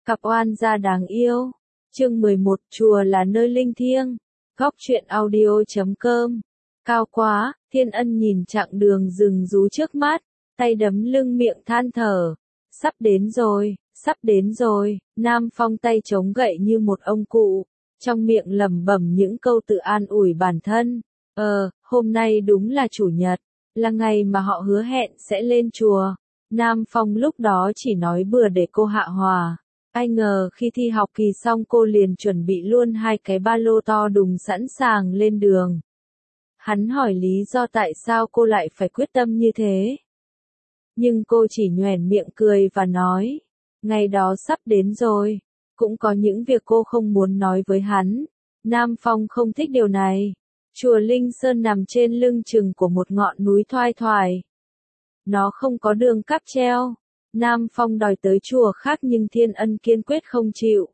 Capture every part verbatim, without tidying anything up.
Cặp oan gia đáng yêu. Chương mười một, chùa là nơi linh thiêng. Góc truyện audio chấm com. Cao quá, Thiên Ân nhìn chặng đường rừng rú trước mắt, tay đấm lưng miệng than thở. Sắp đến rồi, sắp đến rồi. Nam Phong tay chống gậy như một ông cụ, trong miệng lẩm bẩm những câu tự an ủi bản thân. Ờ, hôm nay đúng là chủ nhật, là ngày mà họ hứa hẹn sẽ lên chùa. Nam Phong lúc đó chỉ nói bừa để cô hạ hòa. Ai ngờ khi thi học kỳ xong cô liền chuẩn bị luôn hai cái ba lô to đùng sẵn sàng lên đường. Hắn hỏi lý do tại sao cô lại phải quyết tâm như thế. Nhưng cô chỉ nhoẻn miệng cười và nói, ngày đó sắp đến rồi. Cũng có những việc cô không muốn nói với hắn. Nam Phong không thích điều này. Chùa Linh Sơn nằm trên lưng chừng của một ngọn núi thoai thoải. Nó không có đường cáp treo. Nam Phong đòi tới chùa khác nhưng Thiên Ân kiên quyết không chịu.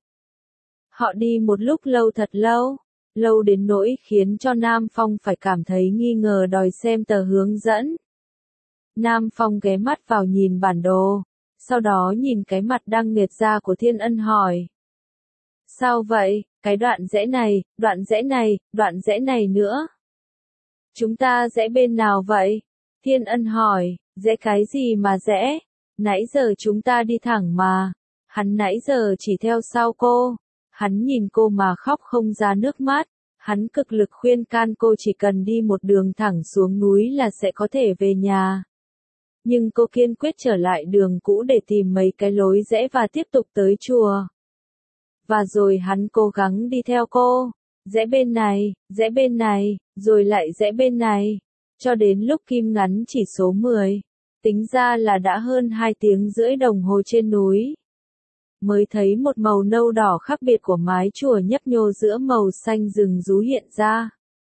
Họ đi một lúc lâu thật lâu, lâu đến nỗi khiến cho Nam Phong phải cảm thấy nghi ngờ đòi xem tờ hướng dẫn. Nam Phong ghé mắt vào nhìn bản đồ, sau đó nhìn cái mặt đang nghệt ra của Thiên Ân hỏi. Sao vậy, cái đoạn rẽ này, đoạn rẽ này, đoạn rẽ này nữa. Chúng ta rẽ bên nào vậy? Thiên Ân hỏi, rẽ cái gì mà rẽ? Nãy giờ chúng ta đi thẳng mà. Hắn nãy giờ chỉ theo sau cô. Hắn nhìn cô mà khóc không ra nước mắt. Hắn cực lực khuyên can cô chỉ cần đi một đường thẳng xuống núi là sẽ có thể về nhà. Nhưng cô kiên quyết trở lại đường cũ để tìm mấy cái lối rẽ và tiếp tục tới chùa. Và rồi hắn cố gắng đi theo cô. Rẽ bên này, rẽ bên này, rồi lại rẽ bên này. Cho đến lúc kim ngắn chỉ số mười. Tính ra là đã hơn hai tiếng rưỡi đồng hồ trên núi. Mới thấy một màu nâu đỏ khác biệt của mái chùa nhấp nhô giữa màu xanh rừng rú hiện ra.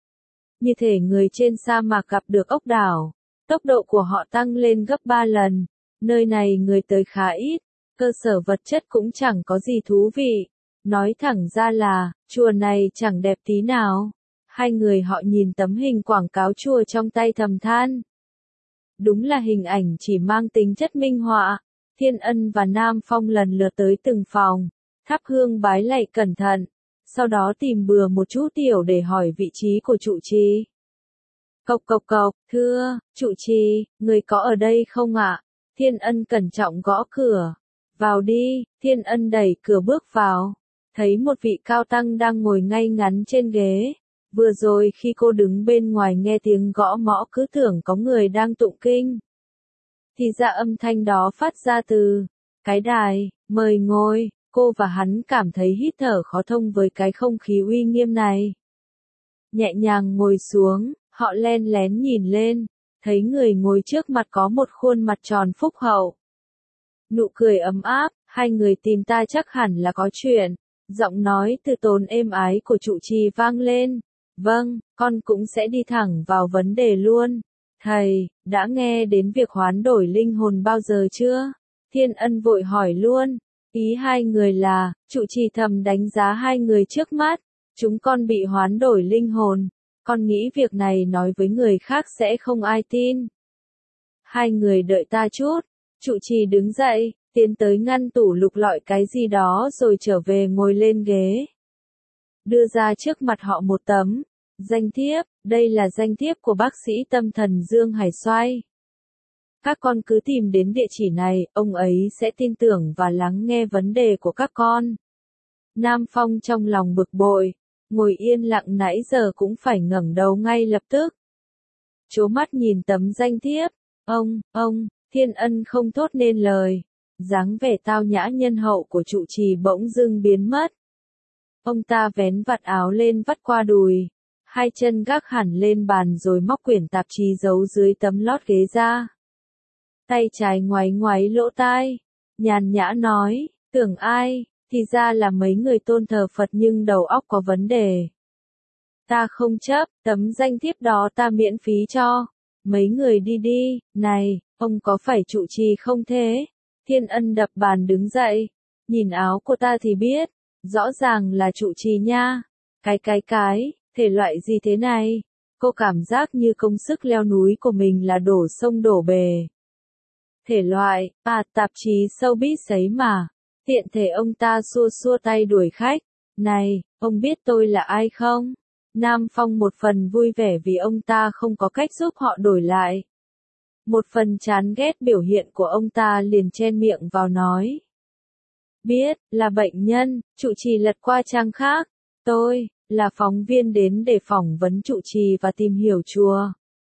Như thể người trên sa mạc gặp được ốc đảo. Tốc độ của họ tăng lên gấp ba lần. Nơi này người tới khá ít. Cơ sở vật chất cũng chẳng có gì thú vị. Nói thẳng ra là, chùa này chẳng đẹp tí nào. Hai người họ nhìn tấm hình quảng cáo chùa trong tay thầm than. Đúng là hình ảnh chỉ mang tính chất minh họa. Thiên Ân và Nam Phong lần lượt tới từng phòng, thắp hương bái lạy cẩn thận, sau đó tìm bừa một chút tiểu để hỏi vị trí của trụ trì. Cộc cộc cộc, thưa, trụ trì, người có ở đây không ạ? Thiên Ân cẩn trọng gõ cửa. Vào đi, Thiên Ân đẩy cửa bước vào, thấy một vị cao tăng đang ngồi ngay ngắn trên ghế. Vừa rồi khi cô đứng bên ngoài nghe tiếng gõ mõ cứ tưởng có người đang tụng kinh. Thì ra âm thanh đó phát ra từ cái đài, mời ngồi. Cô và hắn cảm thấy hít thở khó thông với cái không khí uy nghiêm này. Nhẹ nhàng ngồi xuống, họ len lén nhìn lên, thấy người ngồi trước mặt có một khuôn mặt tròn phúc hậu. Nụ cười ấm áp, hai người tìm ta chắc hẳn là có chuyện. Giọng nói từ tốn êm ái của trụ trì vang lên. Vâng, con cũng sẽ đi thẳng vào vấn đề luôn. Thầy, đã nghe đến việc hoán đổi linh hồn bao giờ chưa? Thiên Ân vội hỏi luôn. Ý hai người là, trụ trì thầm đánh giá hai người trước mắt. Chúng con bị hoán đổi linh hồn. Con nghĩ việc này nói với người khác sẽ không ai tin. Hai người đợi ta chút. Trụ trì đứng dậy, tiến tới ngăn tủ lục lọi cái gì đó rồi trở về ngồi lên ghế. Đưa ra trước mặt họ một tấm danh thiếp, đây là danh thiếp của bác sĩ tâm thần Dương Hải Xoay. Các con cứ tìm đến địa chỉ này, ông ấy sẽ tin tưởng và lắng nghe vấn đề của các con. Nam Phong trong lòng bực bội, ngồi yên lặng nãy giờ cũng phải ngẩng đầu ngay lập tức. Trố mắt nhìn tấm danh thiếp, ông, ông, Thiên Ân không thốt nên lời. Dáng vẻ tao nhã nhân hậu của trụ trì bỗng dưng biến mất. Ông ta vén vạt áo lên vắt qua đùi, hai chân gác hẳn lên bàn rồi móc quyển tạp chí giấu dưới tấm lót ghế ra. Tay trái ngoáy ngoáy lỗ tai, nhàn nhã nói, tưởng ai, thì ra là mấy người tôn thờ Phật nhưng đầu óc có vấn đề. Ta không chấp, tấm danh thiếp đó ta miễn phí cho. Mấy người đi đi, này, ông có phải trụ trì không thế? Thiên Ân đập bàn đứng dậy, nhìn áo của ta thì biết, rõ ràng là trụ trì nha. Cái cái cái, thể loại gì thế này? Cô cảm giác như công sức leo núi của mình là đổ sông đổ bể. Thể loại, à, tạp chí showbiz ấy mà. Tiện thể ông ta xua xua tay đuổi khách. Này, ông biết tôi là ai không? Nam Phong một phần vui vẻ vì ông ta không có cách giúp họ đổi lại. Một phần chán ghét biểu hiện của ông ta liền chen miệng vào nói. Biết, là bệnh nhân, trụ trì lật qua trang khác. Tôi, là phóng viên đến để phỏng vấn trụ trì và tìm hiểu chùa.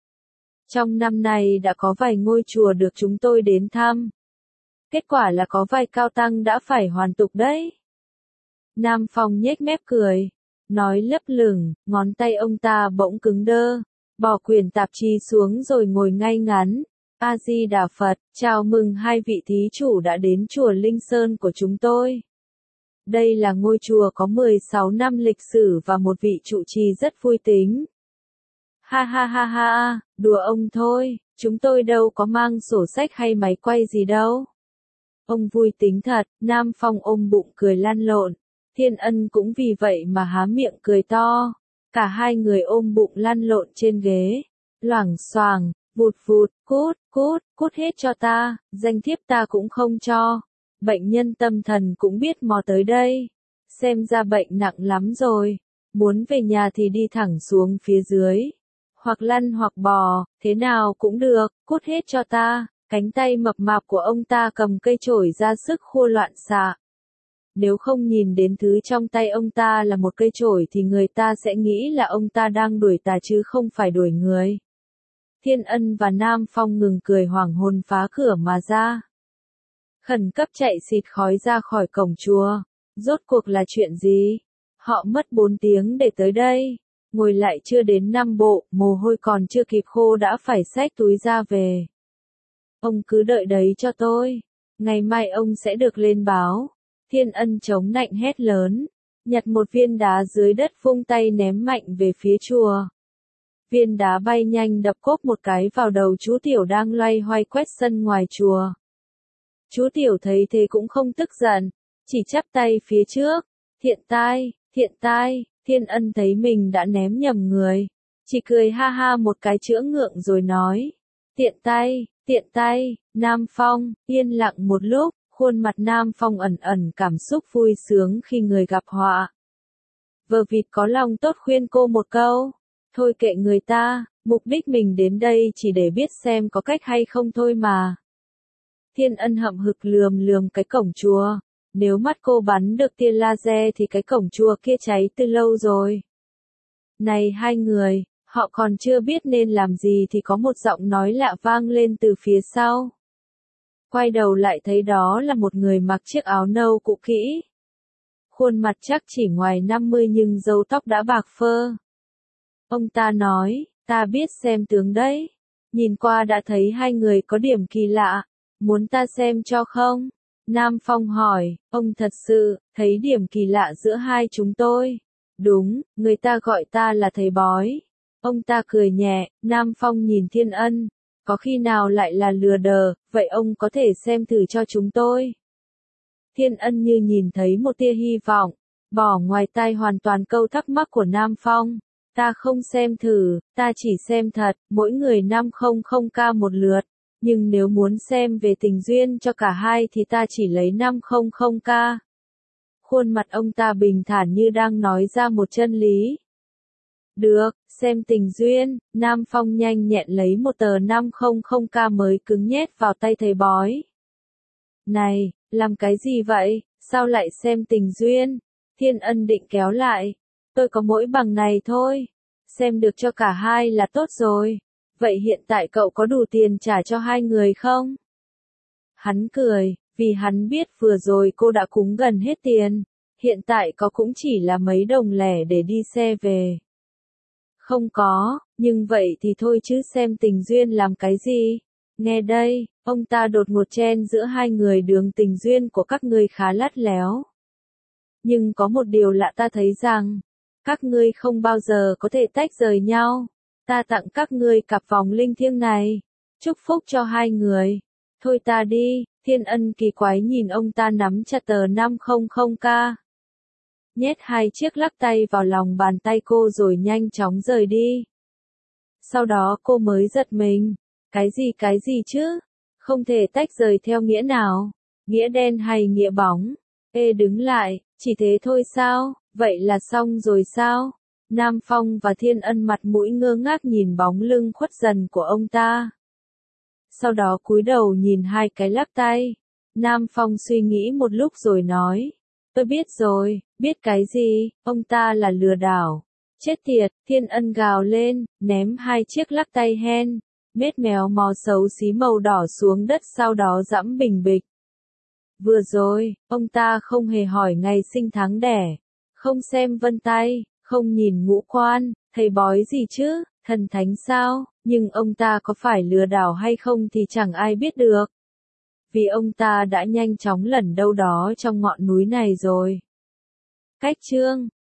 Trong năm này đã có vài ngôi chùa được chúng tôi đến thăm. Kết quả là có vài cao tăng đã phải hoàn tục đấy. Nam Phong nhếch mép cười, nói lấp lửng, ngón tay ông ta bỗng cứng đơ, bỏ quyển tạp chí xuống rồi ngồi ngay ngắn. A Di Đà Phật, chào mừng hai vị thí chủ đã đến chùa Linh Sơn của chúng tôi. Đây là ngôi chùa có mười sáu năm lịch sử và một vị trụ trì rất vui tính. Ha ha ha ha, đùa ông thôi, chúng tôi đâu có mang sổ sách hay máy quay gì đâu. Ông vui tính thật, Nam Phong ôm bụng cười lăn lộn, Thiên Ân cũng vì vậy mà há miệng cười to. Cả hai người ôm bụng lăn lộn trên ghế, loảng xoảng, vụt vụt, cút, cút, cút hết cho ta, danh thiếp ta cũng không cho. Bệnh nhân tâm thần cũng biết mò tới đây. Xem ra bệnh nặng lắm rồi, muốn về nhà thì đi thẳng xuống phía dưới. Hoặc lăn hoặc bò, thế nào cũng được, cút hết cho ta. Cánh tay mập mạp của ông ta cầm cây chổi ra sức khua loạn xạ. Nếu không nhìn đến thứ trong tay ông ta là một cây chổi thì người ta sẽ nghĩ là ông ta đang đuổi tà chứ không phải đuổi người. Thiên Ân và Nam Phong ngừng cười hoảng hồn phá cửa mà ra. Khẩn cấp chạy xịt khói ra khỏi cổng chùa. Rốt cuộc là chuyện gì? Họ mất bốn tiếng để tới đây. Ngồi lại chưa đến năm bộ, mồ hôi còn chưa kịp khô đã phải xách túi ra về. Ông cứ đợi đấy cho tôi. Ngày mai ông sẽ được lên báo. Thiên Ân chống nạnh hét lớn. Nhặt một viên đá dưới đất vung tay ném mạnh về phía chùa. Viên đá bay nhanh đập cốp một cái vào đầu chú Tiểu đang loay hoay quét sân ngoài chùa. Chú Tiểu thấy thế cũng không tức giận, chỉ chắp tay phía trước. Thiện tai, thiện tai, Thiên Ân thấy mình đã ném nhầm người. Chỉ cười ha ha một cái chữa ngượng rồi nói. Tiện tay, tiện tay, Nam Phong, yên lặng một lúc, khuôn mặt Nam Phong ẩn ẩn cảm xúc vui sướng khi người gặp họa. Vợ vịt có lòng tốt khuyên cô một câu. Thôi kệ người ta, mục đích mình đến đây chỉ để biết xem có cách hay không thôi mà. Thiên Ân hậm hực lườm lườm cái cổng chùa. Nếu mắt cô bắn được tia laser thì cái cổng chùa kia cháy từ lâu rồi. Này hai người, họ còn chưa biết nên làm gì thì có một giọng nói lạ vang lên từ phía sau. Quay đầu lại thấy đó là một người mặc chiếc áo nâu cũ kỹ. Khuôn mặt chắc chỉ ngoài năm mươi nhưng râu tóc đã bạc phơ. Ông ta nói, ta biết xem tướng đấy. Nhìn qua đã thấy hai người có điểm kỳ lạ. Muốn ta xem cho không? Nam Phong hỏi, ông thật sự, thấy điểm kỳ lạ giữa hai chúng tôi. Đúng, người ta gọi ta là thầy bói. Ông ta cười nhẹ, Nam Phong nhìn Thiên Ân. Có khi nào lại là lừa đờ, vậy ông có thể xem thử cho chúng tôi. Thiên Ân như nhìn thấy một tia hy vọng, bỏ ngoài tai hoàn toàn câu thắc mắc của Nam Phong. Ta không xem thử, ta chỉ xem thật, mỗi người năm trăm k một lượt. Nhưng nếu muốn xem về tình duyên cho cả hai thì ta chỉ lấy năm trăm k. Khuôn mặt ông ta bình thản như đang nói ra một chân lý. Được, xem tình duyên, Nam Phong nhanh nhẹn lấy một tờ năm trăm k mới cứng nhét vào tay thầy bói. Này, làm cái gì vậy, sao lại xem tình duyên? Thiên Ân định kéo lại. Tôi có mỗi bằng này thôi. Xem được cho cả hai là tốt rồi. Vậy hiện tại cậu có đủ tiền trả cho hai người không? Hắn cười, vì hắn biết vừa rồi cô đã cúng gần hết tiền. Hiện tại có cũng chỉ là mấy đồng lẻ để đi xe về. Không có, nhưng vậy thì thôi chứ xem tình duyên làm cái gì? Nghe đây, ông ta đột ngột chen giữa hai người, đường tình duyên của các ngươi khá lắt léo. Nhưng có một điều lạ, ta thấy rằng, các ngươi không bao giờ có thể tách rời nhau. Ta tặng các ngươi cặp vòng linh thiêng này. Chúc phúc cho hai người. Thôi ta đi, Thiên Ân kỳ quái nhìn ông ta nắm chặt tờ năm trăm k. Nhét hai chiếc lắc tay vào lòng bàn tay cô rồi nhanh chóng rời đi. Sau đó cô mới giật mình. Cái gì cái gì chứ? Không thể tách rời theo nghĩa nào? Nghĩa đen hay nghĩa bóng? Ê đứng lại, chỉ thế thôi sao, vậy là xong rồi sao? Nam Phong và Thiên Ân mặt mũi ngơ ngác nhìn bóng lưng khuất dần của ông ta. Sau đó cúi đầu nhìn hai cái lắc tay. Nam Phong suy nghĩ một lúc rồi nói. Tôi biết rồi, biết cái gì, ông ta là lừa đảo. Chết tiệt, Thiên Ân gào lên, ném hai chiếc lắc tay hen, mết méo mó xấu xí màu đỏ xuống đất sau đó giẫm bình bịch. Vừa rồi, ông ta không hề hỏi ngày sinh tháng đẻ, không xem vân tay, không nhìn ngũ quan, thầy bói gì chứ, thần thánh sao, nhưng ông ta có phải lừa đảo hay không thì chẳng ai biết được. Vì ông ta đã nhanh chóng lẩn đâu đó trong ngọn núi này rồi. Cách chương